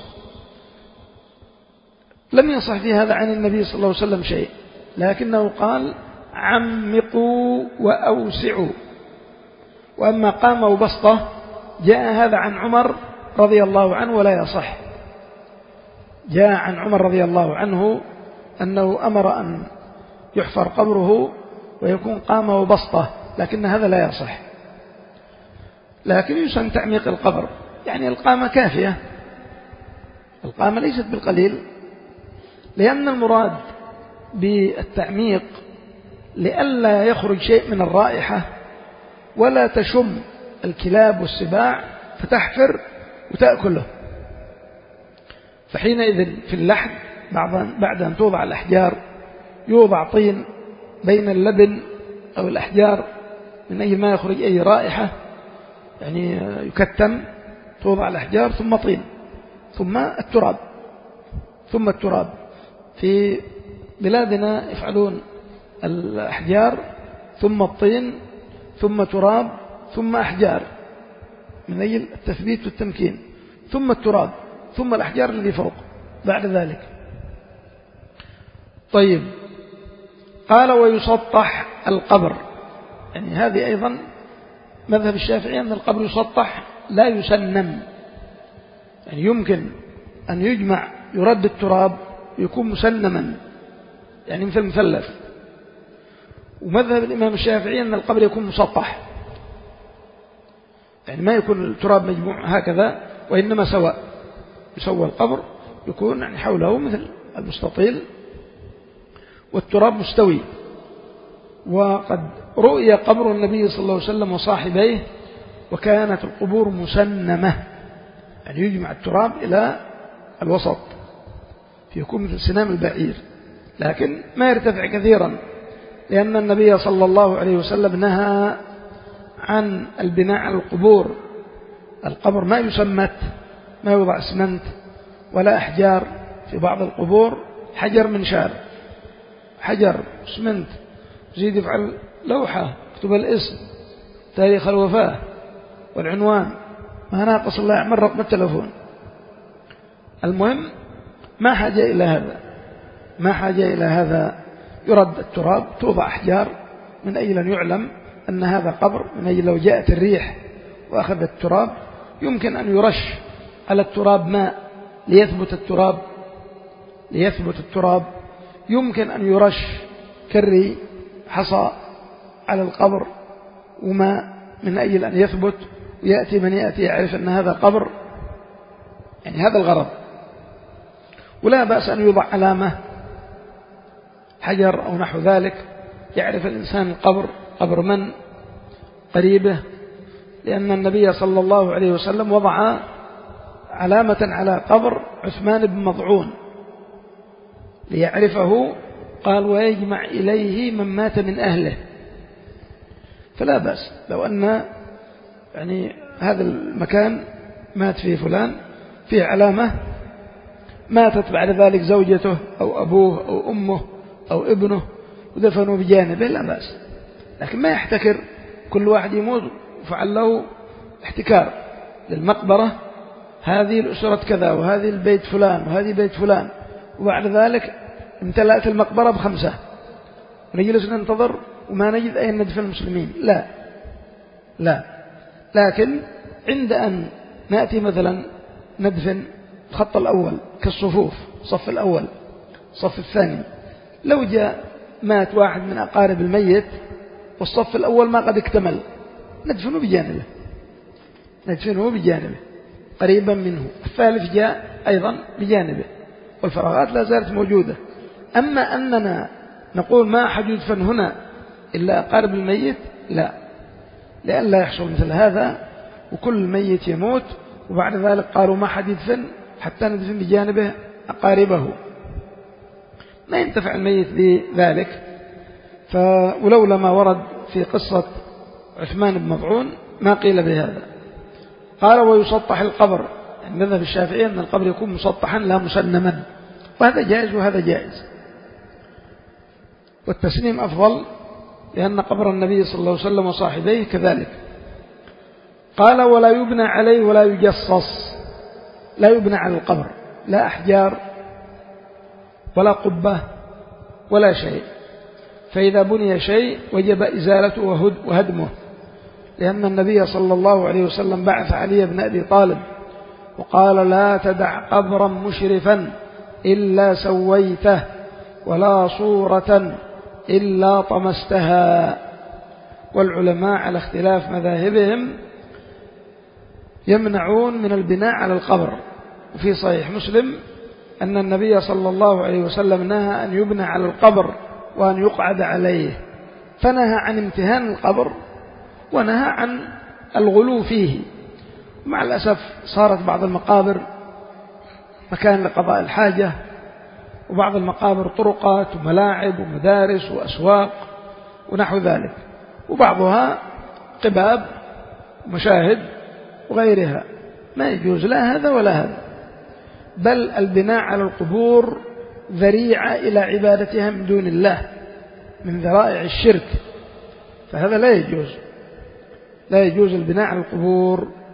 لم يصح في هذا عن النبي صلى الله عليه وسلم شيء، لكنه قال عمقوا وأوسعوا. وأما قامة وبسطة جاء هذا عن عمر رضي الله عنه ولا يصح. جاء عن عمر رضي الله عنه أنه أمر أن يحفر قبره ويكون قامة وبسطة، لكن هذا لا يصح. لكن يسن تعميق القبر، يعني القامة كافية، القامة ليست بالقليل، لأن المراد بالتعميق لئلا يخرج شيء من الرائحة ولا تشم الكلاب والسباع فتحفر وتأكله. فحينئذ في اللحد بعد أن توضع الأحجار يوضع طين بين اللبن أو الأحجار من أي ما يخرج أي رائحة، يعني يكتم، توضع الأحجار ثم طين ثم التراب ثم التراب. في بلادنا يفعلون الأحجار ثم الطين ثم تراب ثم أحجار من أجل التثبيت والتمكين، ثم التراب، ثم الأحجار الذي فوق بعد ذلك. طيب، قال ويسطح القبر، يعني هذه أيضا مذهب الشافعي أن القبر يسطح لا يسنم، يعني يمكن أن يجمع يرد التراب يكون مسنما يعني مثل مثلث. ومذهب الإمام الشافعي أن القبر يكون مسطح، يعني ما يكون التراب مجموع هكذا وإنما سواء، يسوى القبر يكون يعني حوله مثل المستطيل والتراب مستوي. وقد رؤي قبر النبي صلى الله عليه وسلم وصاحبيه وكانت القبور مسنمة، يعني يجمع التراب إلى الوسط فيكون مثل سنام البعير، لكن ما يرتفع كثيرا، لأن النبي صلى الله عليه وسلم نهى عن البناء على القبور. القبر ما يسمت، ما يوضع اسمنت ولا أحجار، في بعض القبور حجر منشار، حجر اسمنت، زيد يفعل لوحة اكتب الاسم تاريخ الوفاة والعنوان، ما ناقص الله يعمل رقم التلفون. المهم ما حاجة إلى هذا، ما حاجة إلى هذا، يرد التراب، توضع أحجار من أجل أن يعلم أن هذا قبر، من أجل لو جاءت الريح وأخذ التراب يمكن أن يرش على التراب ماء ليثبت التراب، ليثبت التراب يمكن أن يرش كري حصى على القبر وماء من أجل أن يثبت، ويأتي من يأتي يعرف أن هذا قبر، يعني هذا الغرض. ولا بأس أن يوضع علامة حجر أو نحو ذلك يعرف الإنسان القبر قبر من قريبه، لأن النبي صلى الله عليه وسلم وضع علامة على قبر عثمان بن مضعون ليعرفه، قال ويجمع إليه من مات من أهله. فلا بأس لو أن يعني هذا المكان مات فيه فلان، فيه علامة، ماتت بعد ذلك زوجته أو أبوه أو أمه أو ابنه ودفنوا بجانبه، لا بأس، لكن ما يحتكر كل واحد يموت وفعل له احتكار للمقبرة، هذه الأسرة كذا وهذه البيت فلان وهذه بيت فلان، وبعد ذلك امتلأت المقبرة بخمسة ونجلس ننتظر وما نجد أين ندفن المسلمين. لا لا، لكن عند أن نأتي مثلا ندفن الخط الأول كالصفوف، صف الأول صف الثاني، لو جاء مات واحد من أقارب الميت والصف الأول ما قد اكتمل ندفنه بجانبه، ندفنه بجانبه قريبا منه، الثالث جاء أيضا بجانبه، والفراغات لا زالت موجودة. أما أننا نقول ما أحد يدفن هنا إلا أقارب الميت، لا، لأن لا يحصل مثل هذا وكل ميت يموت وبعد ذلك قالوا ما أحد يدفن حتى ندفن بجانبه أقاربه، ما ينتفع الميت بذلك. ولولا ما ورد في قصة عثمان بن مضعون ما قيل بهذا. قال ويسطح القبر، يعني مذهب الشافعي أن القبر يكون مسطحا لا مسنما، وهذا جائز وهذا جائز، والتسنيم أفضل لأن قبر النبي صلى الله عليه وسلم وصاحبيه كذلك. قال ولا يبنى عليه ولا يجصص، لا يبنى على القبر لا أحجار ولا قبة ولا شيء، فإذا بني شيء وجب إزالته وهدمه، لأن النبي صلى الله عليه وسلم بعث علي بن أبي طالب وقال لا تدع قبرا مشرفا إلا سويته ولا صورة إلا طمستها. والعلماء على اختلاف مذاهبهم يمنعون من البناء على القبر. وفي صحيح مسلم أن النبي صلى الله عليه وسلم نهى أن يبنى على القبر وأن يقعد عليه، فنهى عن امتهان القبر ونهى عن الغلو فيه. مع الأسف صارت بعض المقابر مكان لقضاء الحاجة، وبعض المقابر طرقات وملاعب ومدارس وأسواق ونحو ذلك، وبعضها قباب ومشاهد وغيرها، ما يجوز لا هذا ولا هذا، بل البناء على القبور ذريعة إلى عبادتها من دون الله، من ذرائع الشرك، فهذا لا يجوز، لا يجوز البناء على القبور.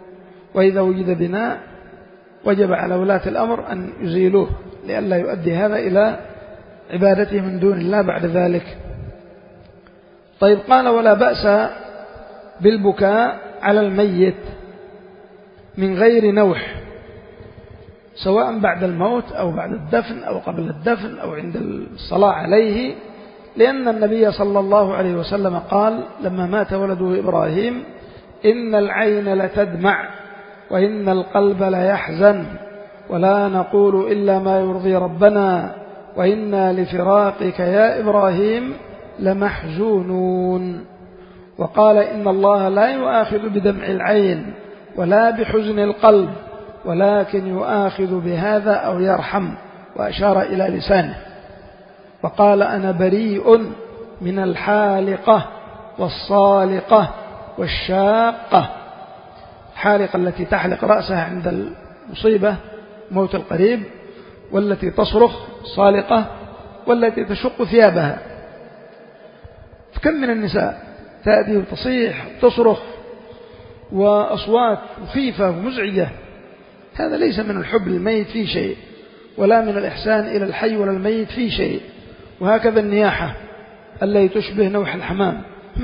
وإذا وجد بناء وجب على ولاة الأمر أن يزيلوه لئلا يؤدي هذا إلى عبادته من دون الله بعد ذلك. طيب قال ولا بأس بالبكاء على الميت من غير نوح، سواء بعد الموت أو بعد الدفن أو قبل الدفن أو عند الصلاة عليه، لأن النبي صلى الله عليه وسلم قال لما مات ولده إبراهيم: إن العين لتدمع وإن القلب ليحزن ولا نقول إلا ما يرضي ربنا وإنا لفراقك يا إبراهيم لمحزونون. وقال: إن الله لا يؤاخذ بدمع العين ولا بحزن القلب ولكن يؤاخذ بهذا أو يرحم، وأشار إلى لسانه. وقال: أنا بريء من الحالقة والصالقة والشاقة. الحالقة التي تحلق رأسها عند المصيبة موت القريب، والتي تصرخ صالقة، والتي تشق ثيابها. فكم من النساء تأتي وتصيح وتصرخ وأصوات مخيفة ومزعجة، هذا ليس من الحب للميت في شيء، ولا من الإحسان إلى الحي ولا الميت في شيء. وهكذا النياحة التي تشبه نوح الحمام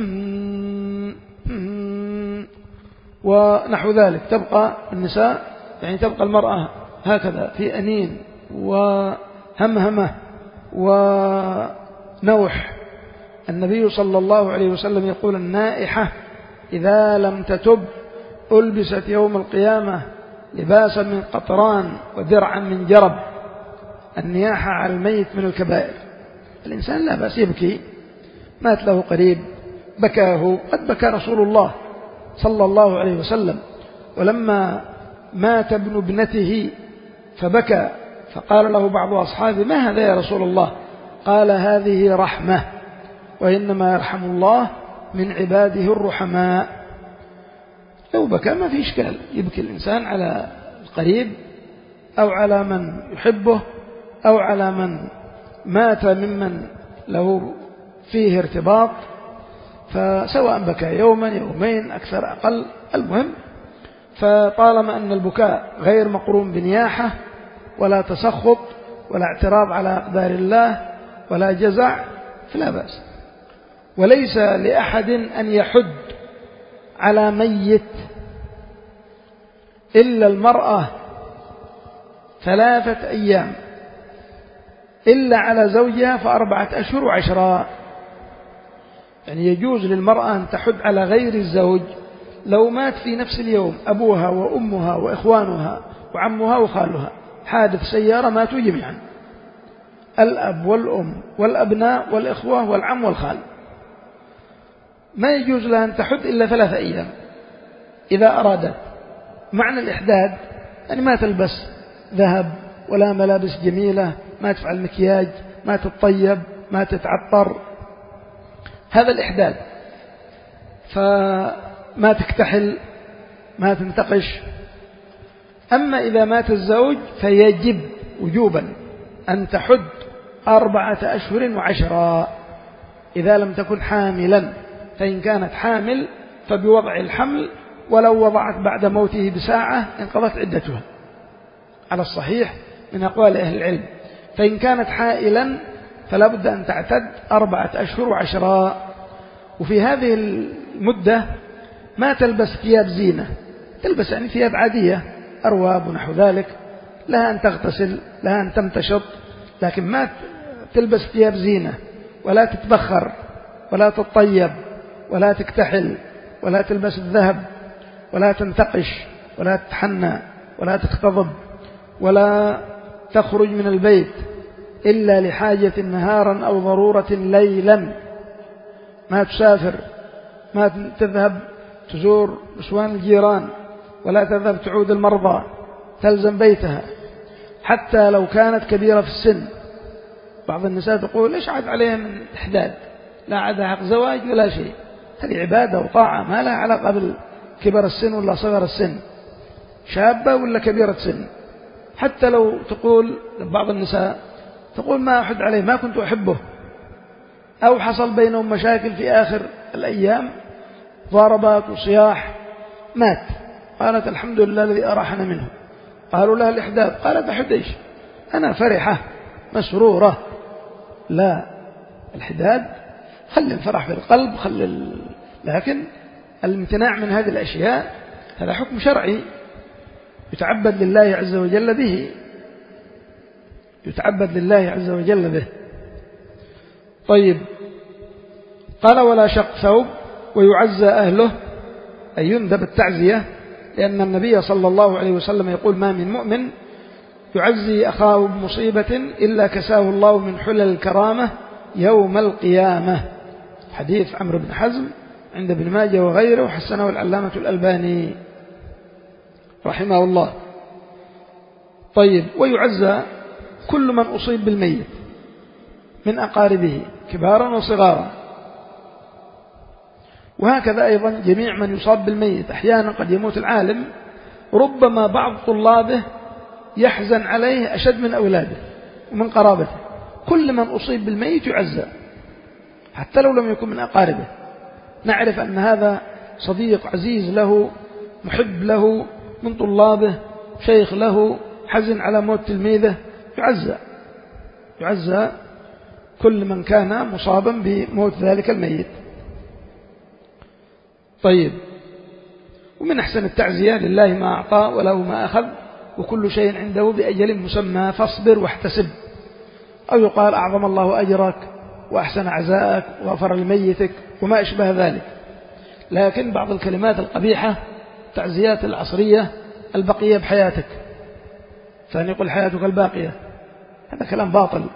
ونحو ذلك، تبقى النساء يعني تبقى المرأة هكذا في أنين وهمهمة ونوح. النبي صلى الله عليه وسلم يقول: النائحة إذا لم تتب ألبست يوم القيامة لباسا من قطران ودرعا من جرب. النياحة على الميت من الكبائر. الإنسان لا بأس يبكي، مات له قريب بكاه، قد بكى رسول الله صلى الله عليه وسلم، ولما مات ابن ابنته فبكى، فقال له بعض أصحابه: ما هذا يا رسول الله؟ قال: هذه رحمة، وإنما يرحم الله من عباده الرحماء. لو بكى ما في إشكال، يبكي الإنسان على القريب أو على من يحبه أو على من مات ممن له فيه ارتباط، فسواء بكى يوما يومين أكثر أقل، المهم. فطالما أن البكاء غير مقرون بنياحة ولا تسخط ولا اعتراض على أقدار الله ولا جزع فلا بأس. وليس لأحد أن يحد على ميت إلا المرأة ثلاثة أيام، إلا على زوجها فأربعة أشهر وعشرة. يعني يجوز للمرأة أن تحد على غير الزوج لو مات في نفس اليوم أبوها وأمها وإخوانها وعمها وخالها، حادث سيارة ماتوا جميعا، الأب والأم والأبناء والإخوة والعم والخال، ما يجوز لها أن تحد إلا ثلاثة أيام إذا أرادت. معنى الإحداد يعني ما تلبس ذهب ولا ملابس جميلة، ما تفعل مكياج، ما تتطيب، ما تتعطر، هذا الإحداد. فما تكتحل، ما تنتقش. أما إذا مات الزوج فيجب وجوبا أن تحد أربعة أشهر وعشرة إذا لم تكن حاملا، فإن كانت حامل فبوضع الحمل، ولو وضعت بعد موته بساعة انقضت عدتها على الصحيح من أقوال أهل العلم. فإن كانت حائلا فلا بد أن تعتد أربعة أشهر وعشرة. وفي هذه المدة ما تلبس ثياب زينة، تلبس يعني ثياب عادية، أرواب ونحو ذلك، لها أن تغتسل، لها أن تمتشط، لكن ما تلبس ثياب زينة، ولا تتبخر، ولا تتطيب، ولا تكتحل، ولا تلبس الذهب، ولا تنتقش، ولا تتحنى، ولا تختضب، ولا تخرج من البيت إلا لحاجة نهارا أو ضرورة ليلا. ما تسافر، ما تذهب تزور نسوان الجيران، ولا تذهب تعود المرضى، تلزم بيتها حتى لو كانت كبيرة في السن. بعض النساء تقول: ليش عاد عليها من إحداد؟ لا عاد حق زواج ولا شيء، هذه عبادة وطاعة ما لها علاقة بالكبر السن ولا صغر السن، شابة ولا كبيرة سن. حتى لو تقول بعض النساء تقول: ما أحد عليه، ما كنت أحبه، أو حصل بينهم مشاكل في آخر الأيام، ضربات وصياح، مات، قالت الحمد لله الذي أراحنا منه. قالوا لها الإحداث، قالت أحديش أنا فرحة مسرورة. لا، الحداد خل الفرح في القلب، خل ال... لكن الامتناع من هذه الأشياء هذا حكم شرعي يتعبد لله عز وجل به، يتعبد لله عز وجل به. طيب، قال ولا شق ثوب ويعزى أهله، أي يندب التعزية، لأن النبي صلى الله عليه وسلم يقول ما من مؤمن يعزي أخاه بمصيبة إلا كساه الله من حلل الكرامة يوم القيامة. حديث عمرو بن حزم عند ابن ماجه وغيره، وحسنه العلامة الألباني رحمه الله. طيب، ويعزى كل من أصيب بالميت من أقاربه كبارا وصغارا، وهكذا أيضا جميع من يصاب بالميت. أحيانا قد يموت العالم، ربما بعض طلابه يحزن عليه أشد من أولاده ومن قرابته. كل من أصيب بالميت يعزى حتى لو لم يكن من أقاربه، نعرف أن هذا صديق عزيز له، محب له من طلابه، شيخ له، حزن على موت تلميذه، يعزى يعزى كل من كان مصابا بموت ذلك الميت. طيب، ومن أحسن التعزية لله ما أعطى وله ما أخذ وكل شيء عنده بأجل مسمى فاصبر واحتسب، أو يقال أعظم الله أجرك وأحسن عزاءك وغفر لميتك وما أشبه ذلك. لكن بعض الكلمات القبيحة تعزيات العصرية البقية بحياتك، فأن يقول حياتك الباقية، هذا كلام باطل،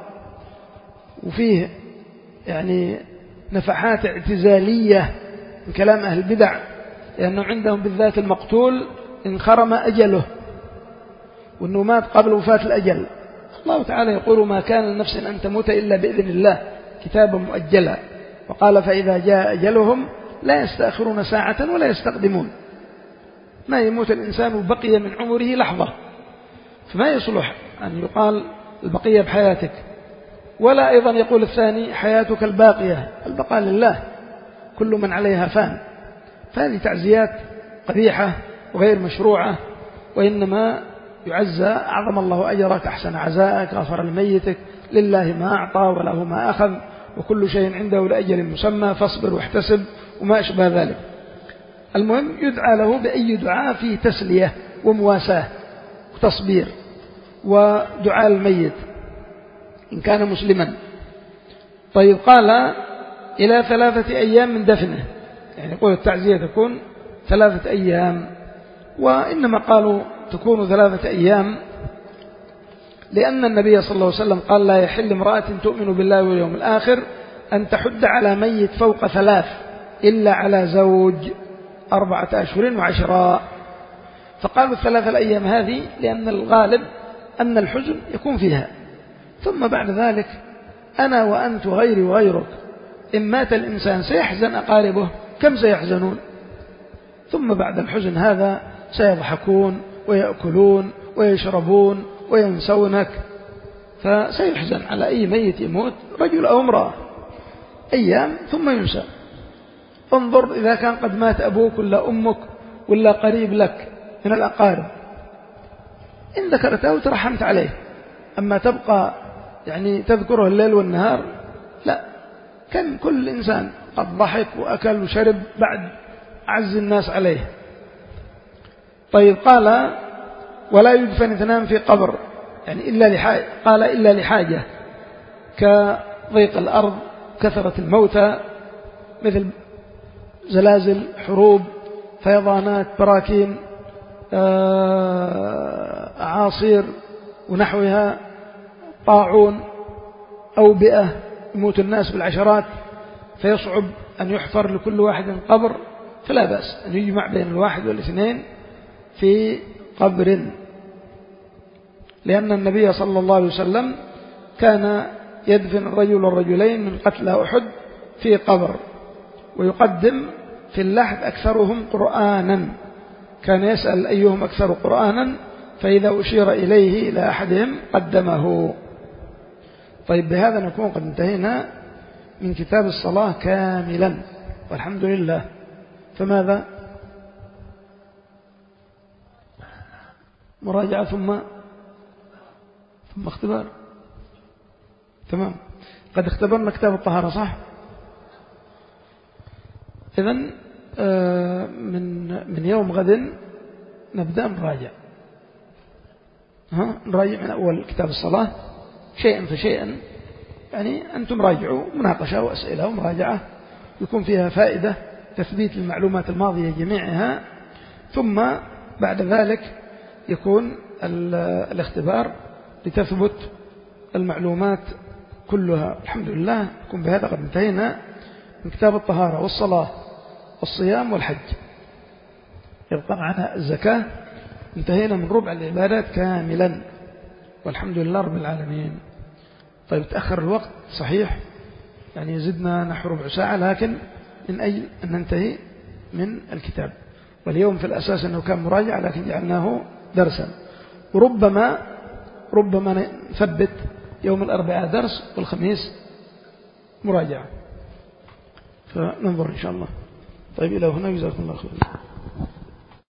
وفيه يعني نفحات اعتزالية من كلام أهل البدع، لأنه عندهم بالذات المقتول انخرم أجله، وأنه مات قبل وفاة الأجل. الله تعالى يقول ما كان لنفس أن تموت إلا بإذن الله كتابا مؤجلا، وقال فإذا جاء أجلهم لا يستأخرون ساعة ولا يستقدمون. ما يموت الإنسان بقي من عمره لحظة، فما يصلح أن يقال البقية بحياتك، ولا أيضا يقول الثاني حياتك الباقية، البقاء لله، كل من عليها فان. فهذه تعزيات قبيحة وغير مشروعة، وإنما يعزى أعظم الله أجرك، أحسن عزاءك، غفر لميتك، لله ما أعطى وله ما أخذ وكل شيء عنده لأجل مسمى فاصبر واحتسب وما أشبه ذلك. المهم يدعى له بأي دعاء في تسلية ومواساة وتصبير ودعاء الميت إن كان مسلما. طيب، قال إلى ثلاثة أيام من دفنه، يعني يقول التعزية تكون ثلاثة أيام، وإنما قالوا تكون ثلاثة أيام لأن النبي صلى الله عليه وسلم قال لا يحل امرأة تؤمن بالله واليوم الآخر أن تحد على ميت فوق ثلاث إلا على زوج أربعة أشهر وعشرة. فقالوا الثلاثة الأيام هذه لأن الغالب أن الحزن يكون فيها، ثم بعد ذلك أنا وأنت غيري وغيرك إن مات الإنسان سيحزن أقاربه كم سيحزنون، ثم بعد الحزن هذا سيضحكون ويأكلون ويشربون وينسونك، فسيحزن على أي ميت يموت رجل أو امرأة أيام ثم ينسى. انظر إذا كان قد مات أبوك ولا أمك ولا قريب لك من الأقارب، إن ذكرته ترحمت عليه، أما تبقى يعني تذكره الليل والنهار لا، كان كل إنسان قد ضحك وأكل وشرب بعد أعز الناس عليه. طيب، قال ولا يدفن اثنان في قبر، يعني إلا لحاجة، قال إلا لحاجة كضيق الأرض، كثرة الموتى، مثل زلازل، حروب، فيضانات، براكين، أعاصير ونحوها، طاعون، أوبئة، يموت الناس بالعشرات فيصعب أن يحفر لكل واحد قبر، فلا بأس أن يجمع بين الواحد والاثنين في قبر، لأن النبي صلى الله عليه وسلم كان يدفن الرجل والرجلين من قتلى أحد في قبر، ويقدم في اللحد أكثرهم قرآنا، كان يسأل أيهم أكثر قرآنا، فإذا أشير إليه إلى أحدهم قدمه. طيب، بهذا نكون قد انتهينا من كتاب الصلاة كاملا والحمد لله. فماذا؟ مراجعة ثم ثم اختبار. تمام. قد اختبرنا كتاب الطهارة صح؟ إذن من من يوم غد نبدأ نراجع، ها نراجع من أول كتاب الصلاة شيئا فشيئا، يعني أنتم راجعوا مناقشة وأسئلة ومراجعة يكون فيها فائدة تثبيت المعلومات الماضية جميعها، ثم بعد ذلك يكون الاختبار لتثبت المعلومات كلها. الحمد لله نكون بهذا قد انتهينا من كتاب الطهارة والصلاة والصيام والحج. يبقى معنا الزكاة، انتهينا من ربع العبادات كاملا والحمد لله رب العالمين. طيب تأخر الوقت صحيح، يعني زدنا نحو ربع ساعة، لكن من أجل أن ننتهي من الكتاب. واليوم في الأساس أنه كان مراجعة لكن جعلناه درسا، وربما ربما نثبت يوم الأربعاء درس والخميس مراجعة، فننظر إن شاء الله. طيب إلى هنا جزاكم الله خير.